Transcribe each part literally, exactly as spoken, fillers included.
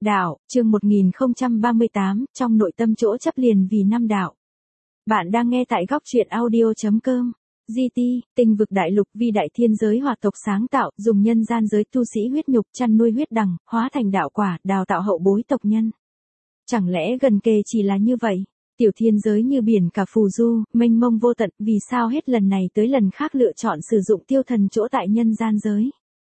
Đạo, chương một nghìn không trăm ba mươi tám, trong nội tâm chỗ chấp liền vì năm đạo. Bạn đang nghe tại góc truyện audio chấm com. giê tê, tinh vực đại lục vi đại thiên giới hoạt tộc sáng tạo, dùng nhân gian giới tu sĩ huyết nhục chăn nuôi huyết đằng, hóa thành đạo quả, đào tạo hậu bối tộc nhân. Chẳng lẽ gần kề chỉ là như vậy? Tiểu thiên giới như biển cả phù du, mênh mông vô tận, vì sao hết lần này tới lần khác lựa chọn sử dụng tiêu thần chỗ tại nhân gian giới?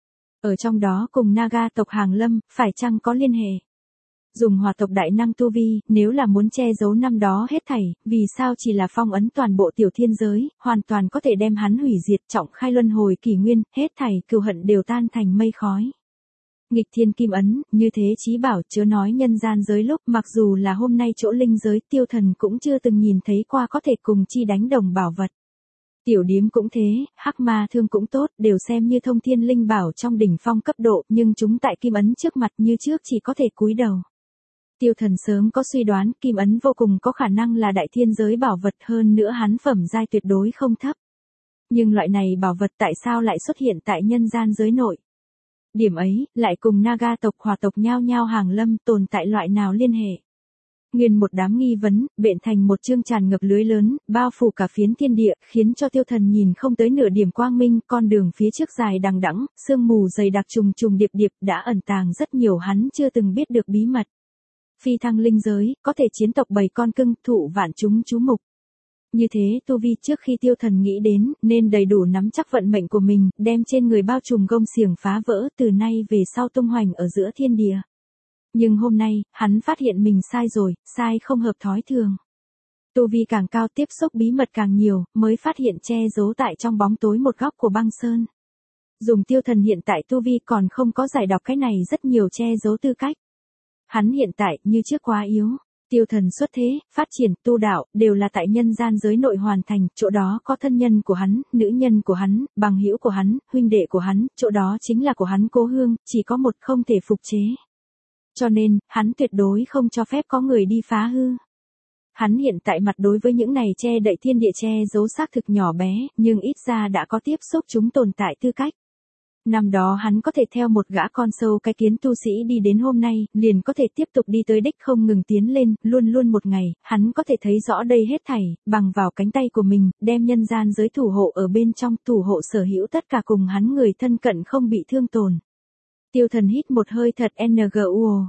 Ở trong đó cùng Naga tộc Hàng Lâm, phải chăng có liên hệ? Dùng hỏa tộc đại năng tu vi, nếu là muốn che giấu năm đó hết thảy, vì sao chỉ là phong ấn toàn bộ tiểu thiên giới, hoàn toàn có thể đem hắn hủy diệt, trọng khai luân hồi kỷ nguyên, hết thảy cừu hận đều tan thành mây khói. Nghịch thiên kim ấn, như thế chí bảo chớ nói nhân gian giới lúc mặc dù là hôm nay chỗ linh giới tiêu thần cũng chưa từng nhìn thấy qua có thể cùng chi đánh đồng bảo vật. Tiểu điếm cũng thế, hắc ma thương cũng tốt, đều xem như thông thiên linh bảo trong đỉnh phong cấp độ, nhưng chúng tại kim ấn trước mặt như trước chỉ có thể cúi đầu. Tiêu thần sớm có suy đoán, kim ấn vô cùng có khả năng là đại thiên giới bảo vật, hơn nữa hắn phẩm giai tuyệt đối không thấp. Nhưng loại này bảo vật tại sao lại xuất hiện tại nhân gian giới nội? Điểm ấy, lại cùng Naga tộc hỏa tộc nhao nhao Hàng Lâm tồn tại loại nào liên hệ? Nguyên một đám nghi vấn, bện thành một chương tràn ngập lưới lớn, bao phủ cả phiến thiên địa, khiến cho tiêu thần nhìn không tới nửa điểm quang minh, con đường phía trước dài đằng đẵng, sương mù dày đặc trùng trùng điệp điệp đã ẩn tàng rất nhiều hắn chưa từng biết được bí mật. Phi thăng linh giới, có thể chiến tộc bầy con cưng, thụ vạn chúng chú mục. Như thế tu vi trước khi tiêu thần nghĩ đến, nên đầy đủ nắm chắc vận mệnh của mình, đem trên người bao trùm gông xiềng phá vỡ, từ nay về sau tung hoành ở giữa thiên địa. Nhưng hôm nay, hắn phát hiện mình sai rồi, sai không hợp thói thường. Tu vi càng cao tiếp xúc bí mật càng nhiều, mới phát hiện che giấu tại trong bóng tối một góc của băng sơn. Dùng tiêu thần hiện tại tu vi còn không có giải đọc cái này rất nhiều che giấu tư cách. Hắn hiện tại như trước quá yếu. Tiêu thần xuất thế, phát triển, tu đạo, đều là tại nhân gian giới nội hoàn thành, chỗ đó có thân nhân của hắn, nữ nhân của hắn, bằng hữu của hắn, huynh đệ của hắn, chỗ đó chính là của hắn cố hương, chỉ có một không thể phục chế. Cho nên, hắn tuyệt đối không cho phép có người đi phá hư. Hắn hiện tại mặt đối với những này che đậy thiên địa che giấu xác thực nhỏ bé, nhưng ít ra đã có tiếp xúc chúng tồn tại tư cách. Năm đó hắn có thể theo một gã con sâu cái kiến tu sĩ đi đến hôm nay, liền có thể tiếp tục đi tới đích không ngừng tiến lên, luôn luôn một ngày, hắn có thể thấy rõ đây hết thảy, bằng vào cánh tay của mình, đem nhân gian giới thủ hộ ở bên trong, thủ hộ sở hữu tất cả cùng hắn người thân cận không bị thương tổn. Tiêu thần hít một hơi thật nguo,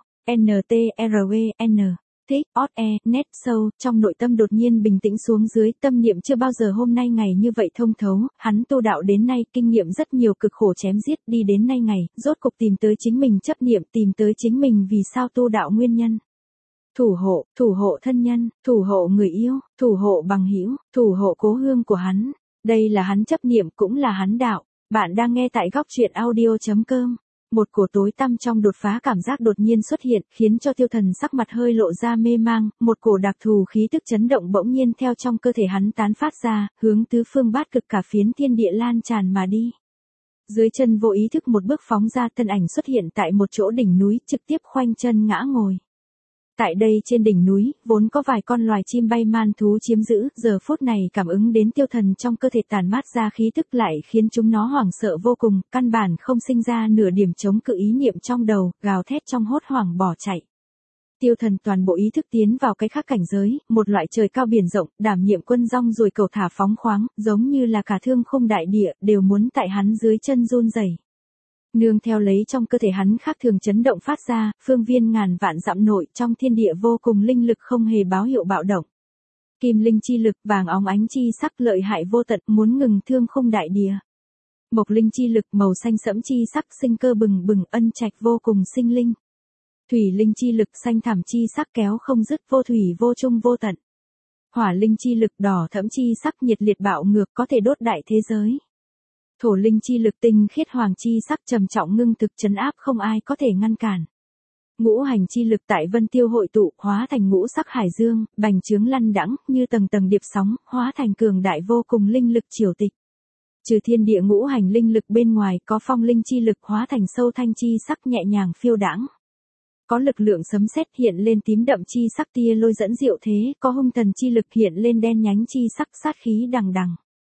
ntrvn, thích, ót e, nét sâu, trong nội tâm đột nhiên bình tĩnh xuống dưới, tâm niệm chưa bao giờ hôm nay ngày như vậy thông thấu, hắn tu đạo đến nay, kinh nghiệm rất nhiều cực khổ chém giết, đi đến nay ngày, rốt cục tìm tới chính mình chấp niệm, tìm tới chính mình vì sao tu đạo nguyên nhân. Thủ hộ, thủ hộ thân nhân, thủ hộ người yêu, thủ hộ bằng hữu, thủ hộ cố hương của hắn, đây là hắn chấp niệm cũng là hắn đạo. Bạn đang nghe tại góc truyện audio chấm com. Một cổ tối tăm trong đột phá cảm giác đột nhiên xuất hiện, khiến cho tiêu thần sắc mặt hơi lộ ra mê mang, một cổ đặc thù khí tức chấn động bỗng nhiên theo trong cơ thể hắn tán phát ra, hướng tứ phương bát cực cả phiến thiên địa lan tràn mà đi. Dưới chân vô ý thức một bước phóng ra, thân ảnh xuất hiện tại một chỗ đỉnh núi, trực tiếp khoanh chân ngã ngồi. Tại đây trên đỉnh núi, vốn có vài con loài chim bay man thú chiếm giữ, giờ phút này cảm ứng đến tiêu thần trong cơ thể tản mát ra khí tức lại khiến chúng nó hoảng sợ vô cùng, căn bản không sinh ra nửa điểm chống cự ý niệm trong đầu, gào thét trong hốt hoảng bỏ chạy. Tiêu thần toàn bộ ý thức tiến vào cái khác cảnh giới, một loại trời cao biển rộng, đảm nhiệm quân rong ruồi cầu thả phóng khoáng, giống như là cả thương khung đại địa, đều muốn tại hắn dưới chân run rẩy. Nương theo lấy trong cơ thể hắn khác thường chấn động phát ra, phương viên ngàn vạn dặm nội trong thiên địa vô cùng linh lực không hề báo hiệu bạo động. Kim linh chi lực vàng óng ánh chi sắc lợi hại vô tận muốn ngừng thương khung đại địa. Mộc linh chi lực màu xanh sẫm chi sắc sinh cơ bừng bừng ân trạch vô cùng sinh linh. Thủy linh chi lực xanh thẳm chi sắc kéo không dứt vô thủy vô chung vô tận. Hỏa linh chi lực đỏ thẫm chi sắc nhiệt liệt bạo ngược có thể đốt đại thế giới. Thổ linh chi lực tinh khiết hoàng chi sắc trầm trọng ngưng thực trấn áp không ai có thể ngăn cản. Ngũ hành chi lực tại vân tiêu hội tụ, hóa thành ngũ sắc hải dương, bành trướng lăn đãng như tầng tầng điệp sóng, hóa thành cường đại vô cùng linh lực triều tịch. Trừ thiên địa ngũ hành linh lực bên ngoài, có phong linh chi lực hóa thành sâu thanh chi sắc nhẹ nhàng phiêu đãng. Có lực lượng sấm sét hiện lên tím đậm chi sắc tia lôi dẫn diệu thế, có hung thần chi lực hiện lên đen nhánh chi sắc sát khí đằng đằng.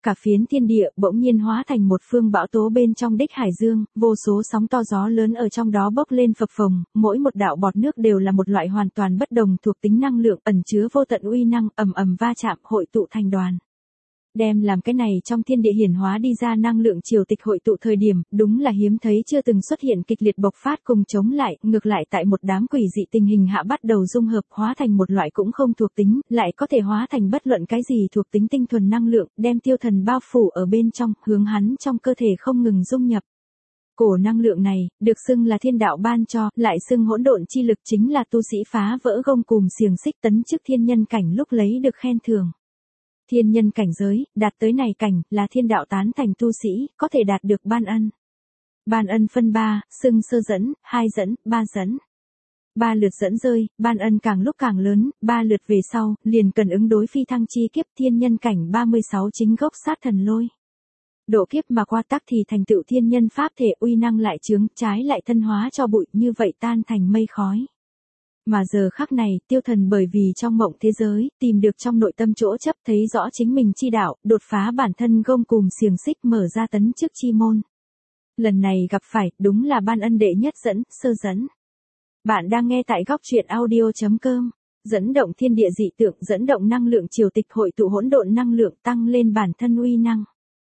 cả phiến thiên địa bỗng nhiên hóa thành một phương bão tố bên trong đích hải dương, vô số sóng to gió lớn ở trong đó bốc lên phập phồng, mỗi một đạo bọt nước đều là một loại hoàn toàn bất đồng thuộc tính năng lượng ẩn chứa vô tận uy năng, ầm ầm va chạm hội tụ thành đoàn. Đem làm cái này trong thiên địa hiển hóa đi ra năng lượng triều tịch hội tụ thời điểm, đúng là hiếm thấy chưa từng xuất hiện kịch liệt bộc phát cùng chống lại, ngược lại tại một đám quỷ dị tình hình hạ bắt đầu dung hợp hóa thành một loại cũng không thuộc tính, lại có thể hóa thành bất luận cái gì thuộc tính tinh thuần năng lượng, đem tiêu thần bao phủ ở bên trong, hướng hắn trong cơ thể không ngừng dung nhập. Cổ năng lượng này, được xưng là thiên đạo ban cho, lại xưng hỗn độn chi lực chính là tu sĩ phá vỡ gông cùm xiềng xích tấn chức thiên nhân cảnh lúc lấy được khen thưởng. Thiên nhân cảnh giới, đạt tới này cảnh, là thiên đạo tán thành tu sĩ, có thể đạt được ban ân. Ban ân phân ba, xưng sơ dẫn, hai dẫn, ba dẫn. Ba lượt dẫn rơi, ban ân càng lúc càng lớn, ba lượt về sau, liền cần ứng đối phi thăng chi kiếp thiên nhân cảnh ba mươi sáu chính gốc sát thần lôi. Độ kiếp mà qua tắc thì thành tựu thiên nhân pháp thể uy năng lại chướng, trái lại thân hóa cho bụi như vậy tan thành mây khói. Mà giờ khắc này, tiêu thần bởi vì trong mộng thế giới, tìm được trong nội tâm chỗ chấp thấy rõ chính mình chi đạo, đột phá bản thân gông cùm xiềng xích mở ra tấn chức chi môn. Lần này gặp phải, đúng là ban ân đệ nhất dẫn, sơ dẫn. Bạn đang nghe tại góc truyện audio chấm com, dẫn động thiên địa dị tượng, dẫn động năng lượng triều tịch hội tụ hỗn độn năng lượng tăng lên bản thân uy năng.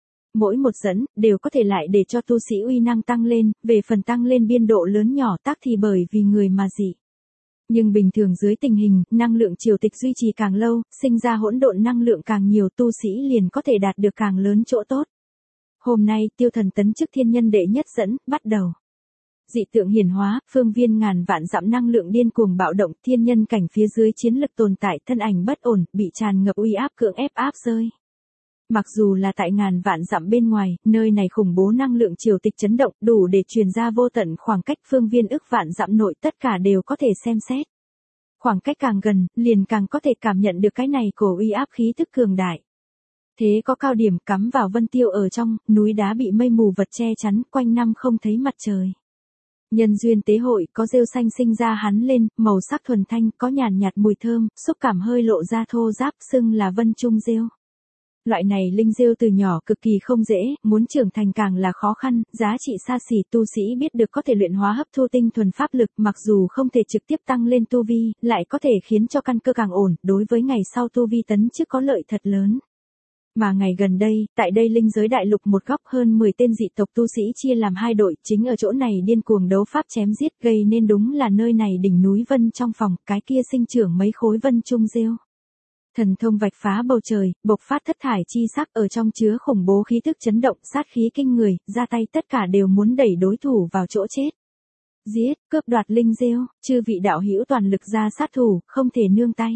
Mỗi một dẫn, đều có thể lại để cho tu sĩ uy năng tăng lên, về phần tăng lên biên độ lớn nhỏ tác thì bởi vì người mà dị. Nhưng bình thường dưới tình hình, năng lượng triều tịch duy trì càng lâu, sinh ra hỗn độn năng lượng càng nhiều tu sĩ liền có thể đạt được càng lớn chỗ tốt. Hôm nay, tiêu thần tấn chức thiên nhân đệ nhất dẫn, bắt đầu. Dị tượng hiển hóa, phương viên ngàn vạn dặm năng lượng điên cuồng bạo động, thiên nhân cảnh phía dưới chiến lực tồn tại, thân ảnh bất ổn, bị tràn ngập uy áp cưỡng ép áp rơi. Mặc dù là tại ngàn vạn dặm bên ngoài, nơi này khủng bố năng lượng triều tịch chấn động, đủ để truyền ra vô tận khoảng cách phương viên ức vạn dặm nội tất cả đều có thể xem xét. Khoảng cách càng gần, liền càng có thể cảm nhận được cái này cổ uy áp khí tức cường đại. Thế có cao điểm cắm vào vân tiêu ở trong, núi đá bị mây mù vật che chắn, quanh năm không thấy mặt trời. Nhân duyên tế hội, có rêu xanh sinh ra hắn lên, màu sắc thuần thanh, có nhàn nhạt mùi thơm, xúc cảm hơi lộ ra thô ráp, xưng là vân trung rêu. Loại này linh rêu từ nhỏ cực kỳ không dễ, muốn trưởng thành càng là khó khăn, giá trị xa xỉ, tu sĩ biết được có thể luyện hóa hấp thu tinh thuần pháp lực, mặc dù không thể trực tiếp tăng lên tu vi, lại có thể khiến cho căn cơ càng ổn, đối với ngày sau tu vi tấn chức có lợi thật lớn. Mà ngày gần đây, tại đây linh giới đại lục một góc hơn mười tên dị tộc tu sĩ chia làm hai đội, chính ở chỗ này điên cuồng đấu pháp chém giết, gây nên đúng là nơi này đỉnh núi vân trong phòng, cái kia sinh trưởng mấy khối vân trung rêu. Thần thông vạch phá bầu trời, bộc phát thất thải chi sắc ở trong chứa khủng bố khí tức chấn động, sát khí kinh người, ra tay tất cả đều muốn đẩy đối thủ vào chỗ chết. Giết, cướp đoạt linh rêu, chư vị đạo hữu toàn lực ra sát thủ, không thể nương tay.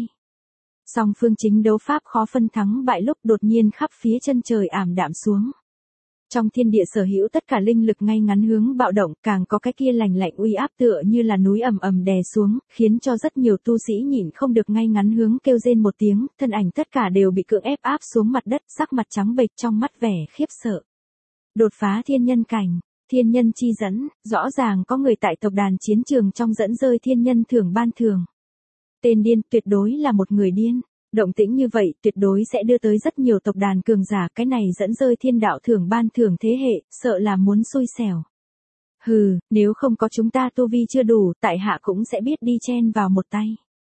Song phương chính đấu pháp khó phân thắng bại lúc đột nhiên khắp phía chân trời ảm đạm xuống. Trong thiên địa sở hữu tất cả linh lực ngay ngắn hướng bạo động, càng có cái kia lành lạnh uy áp tựa như là núi ầm ầm đè xuống, khiến cho rất nhiều tu sĩ nhịn không được ngay ngắn hướng kêu rên một tiếng, thân ảnh tất cả đều bị cưỡng ép áp xuống mặt đất, sắc mặt trắng bệch trong mắt vẻ khiếp sợ. Đột phá thiên nhân cảnh, thiên nhân chi dẫn, rõ ràng có người tại tộc đàn chiến trường trong dẫn rơi thiên nhân thưởng ban thưởng. Tên điên tuyệt đối là một người điên. Động tĩnh như vậy tuyệt đối sẽ đưa tới rất nhiều tộc đàn cường giả, cái này dẫn rơi thiên đạo thưởng ban thưởng thế hệ, sợ là muốn xui xẻo. Hừ, nếu không có chúng ta tu vi chưa đủ, tại hạ cũng sẽ biết đi chen vào một tay.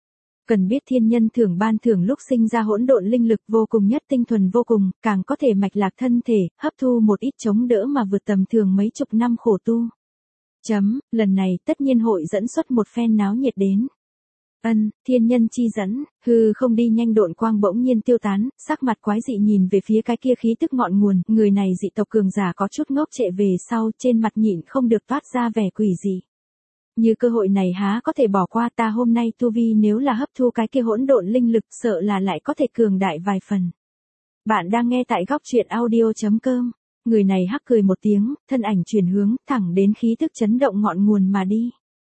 Cần biết thiên nhân thưởng ban thưởng lúc sinh ra hỗn độn linh lực vô cùng nhất tinh thuần vô cùng, càng có thể mạch lạc thân thể, hấp thu một ít chống đỡ mà vượt tầm thường mấy chục năm khổ tu. Chấm, lần này tất nhiên hội dẫn xuất một phen náo nhiệt đến. Ân, thiên nhân chi dẫn, hư không đi nhanh độn quang bỗng nhiên tiêu tán, sắc mặt quái dị nhìn về phía cái kia khí tức ngọn nguồn, người này dị tộc cường giả có chút ngốc trệ về sau, trên mặt nhịn không được toát ra vẻ quỷ dị. Như cơ hội này há có thể bỏ qua, ta hôm nay tu vi nếu là hấp thu cái kia hỗn độn linh lực sợ là lại có thể cường đại vài phần. Bạn đang nghe tại góc truyện audio chấm com, người này hắc cười một tiếng, thân ảnh chuyển hướng, thẳng đến khí tức chấn động ngọn nguồn mà đi.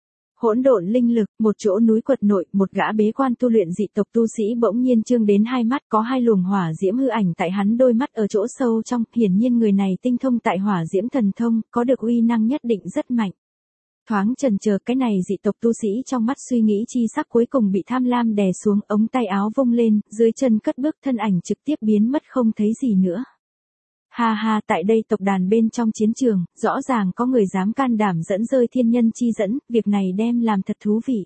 Hỗn độn linh lực, một chỗ núi quật nội, một gã bế quan tu luyện dị tộc tu sĩ bỗng nhiên trương đến hai mắt, có hai luồng hỏa diễm hư ảnh tại hắn đôi mắt ở chỗ sâu trong, hiển nhiên người này tinh thông tại hỏa diễm thần thông, có được uy năng nhất định rất mạnh. Thoáng chần chờ, cái này dị tộc tu sĩ trong mắt suy nghĩ chi sắc cuối cùng bị tham lam đè xuống, ống tay áo vung lên, dưới chân cất bước, thân ảnh trực tiếp biến mất không thấy gì nữa. Ha ha, tại đây tộc đàn bên trong chiến trường, rõ ràng có người dám can đảm dẫn rơi thiên nhân chi dẫn, việc này đem làm thật thú vị.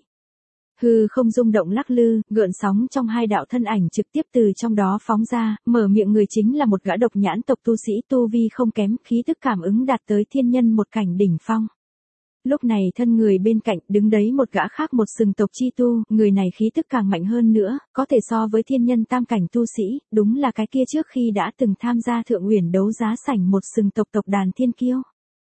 Hư không rung động lắc lư, gợn sóng trong hai đạo thân ảnh trực tiếp từ trong đó phóng ra, mở miệng người chính là một gã độc nhãn tộc tu sĩ tu vi không kém, khí tức cảm ứng đạt tới thiên nhân một cảnh đỉnh phong. Lúc này thân người bên cạnh đứng đấy một gã khác một sừng tộc chi tu, người này khí tức càng mạnh hơn nữa, có thể so với thiên nhân tam cảnh tu sĩ, đúng là cái kia trước khi đã từng tham gia thượng uyển đấu giá sảnh một sừng tộc tộc đàn thiên kiêu.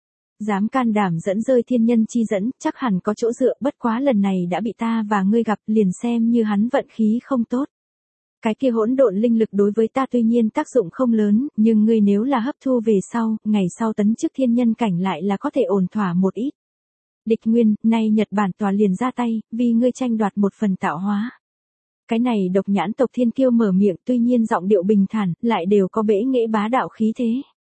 Dám can đảm dẫn rơi thiên nhân chi dẫn, chắc hẳn có chỗ dựa, bất quá lần này đã bị ta và ngươi gặp, liền xem như hắn vận khí không tốt. Cái kia hỗn độn linh lực đối với ta tuy nhiên tác dụng không lớn, nhưng ngươi nếu là hấp thu về sau, ngày sau tấn chức thiên nhân cảnh lại là có thể ổn thỏa một ít. Địch Nguyên, nay Nhật Bản tòa liền ra tay, vì ngươi tranh đoạt một phần tạo hóa. Cái này độc nhãn tộc thiên kiêu mở miệng, tuy nhiên giọng điệu bình thản, lại đều có bẽ nghệ bá đạo khí thế.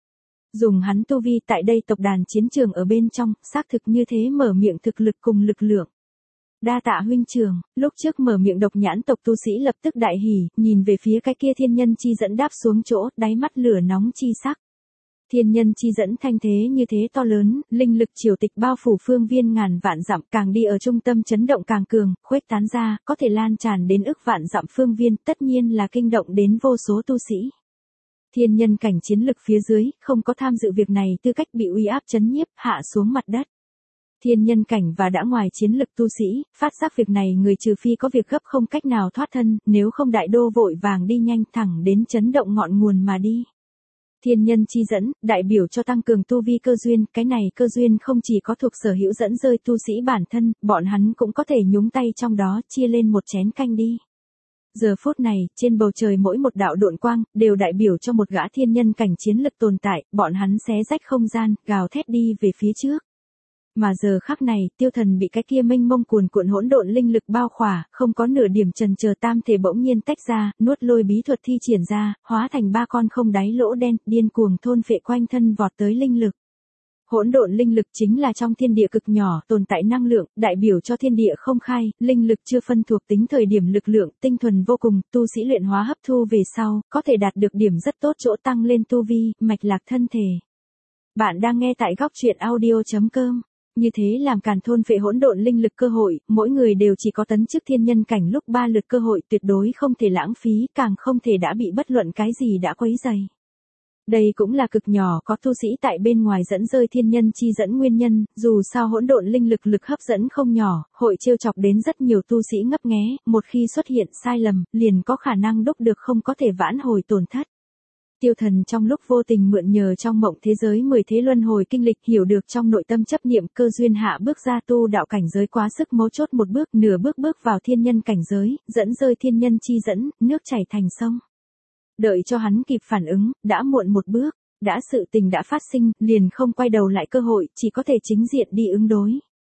Dùng hắn tu vi tại đây tộc đàn chiến trường ở bên trong, xác thực như thế mở miệng thực lực cùng lực lượng. Đa tạ huynh trường, lúc trước mở miệng độc nhãn tộc tu sĩ lập tức đại hỉ, nhìn về phía cái kia thiên nhân chi dẫn đáp xuống chỗ, đáy mắt lửa nóng chi sắc. Thiên nhân chi dẫn thanh thế như thế to lớn, linh lực triều tịch bao phủ phương viên ngàn vạn dặm, càng đi ở trung tâm chấn động càng cường, khuếch tán ra, có thể lan tràn đến ức vạn dặm phương viên, tất nhiên là kinh động đến vô số tu sĩ. Thiên nhân cảnh chiến lực phía dưới, không có tham dự việc này tư cách bị uy áp chấn nhiếp, hạ xuống mặt đất. Thiên nhân cảnh và đã ngoài chiến lực tu sĩ, phát giác việc này người trừ phi có việc gấp không cách nào thoát thân, nếu không đại đô vội vàng đi nhanh thẳng đến chấn động ngọn nguồn mà đi. Thiên nhân chi dẫn, đại biểu cho tăng cường tu vi cơ duyên, cái này cơ duyên không chỉ có thuộc sở hữu dẫn rơi tu sĩ bản thân, bọn hắn cũng có thể nhúng tay trong đó, chia lên một chén canh đi. Giờ phút này, trên bầu trời mỗi một đạo độn quang, đều đại biểu cho một gã thiên nhân cảnh chiến lực tồn tại, bọn hắn xé rách không gian, gào thét đi về phía trước. Mà giờ khắc này, tiêu thần bị cái kia mênh mông cuồn cuộn hỗn độn linh lực bao khỏa, không có nửa điểm chần chờ tam thể bỗng nhiên tách ra, nuốt lôi bí thuật thi triển ra, hóa thành ba con không đáy lỗ đen, điên cuồng thôn phệ quanh thân vọt tới linh lực. Hỗn độn linh lực chính là trong thiên địa cực nhỏ, tồn tại năng lượng, đại biểu cho thiên địa không khai, linh lực chưa phân thuộc tính thời điểm lực lượng, tinh thuần vô cùng, tu sĩ luyện hóa hấp thu về sau, có thể đạt được điểm rất tốt chỗ tăng lên tu vi, mạch lạc thân thể. Bạn đang nghe tại góc truyện audio chấm com. Như thế làm càn thôn phệ hỗn độn linh lực cơ hội, mỗi người đều chỉ có tấn chức thiên nhân cảnh lúc ba lượt cơ hội, tuyệt đối không thể lãng phí, càng không thể đã bị bất luận cái gì đã quấy dày. Đây cũng là cực nhỏ có tu sĩ tại bên ngoài dẫn rơi thiên nhân chi dẫn nguyên nhân, dù sao hỗn độn linh lực lực hấp dẫn không nhỏ, hội trêu chọc đến rất nhiều tu sĩ ngấp nghé, một khi xuất hiện sai lầm, liền có khả năng đúc được không có thể vãn hồi tổn thất. Tiêu thần trong lúc vô tình mượn nhờ trong mộng thế giới mười thế luân hồi kinh lịch hiểu được trong nội tâm chấp niệm cơ duyên hạ bước ra tu đạo cảnh giới quá sức mấu chốt một bước nửa bước bước vào thiên nhân cảnh giới, dẫn rơi thiên nhân chi dẫn, nước chảy thành sông. Đợi cho hắn kịp phản ứng, đã muộn một bước, đã sự tình đã phát sinh, liền không quay đầu lại cơ hội, chỉ có thể chính diện đi ứng đối.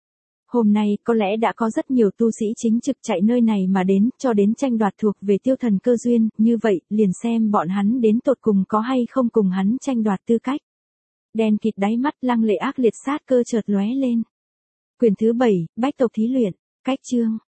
Hôm nay, có lẽ đã có rất nhiều tu sĩ chính trực chạy nơi này mà đến, cho đến tranh đoạt thuộc về tiêu thần cơ duyên, như vậy, liền xem bọn hắn đến tột cùng có hay không cùng hắn tranh đoạt tư cách. Đen kịt đáy mắt lăng lệ ác liệt sát cơ chợt lóe lên. Quyển thứ bảy, Bách tộc thí luyện, cách chương,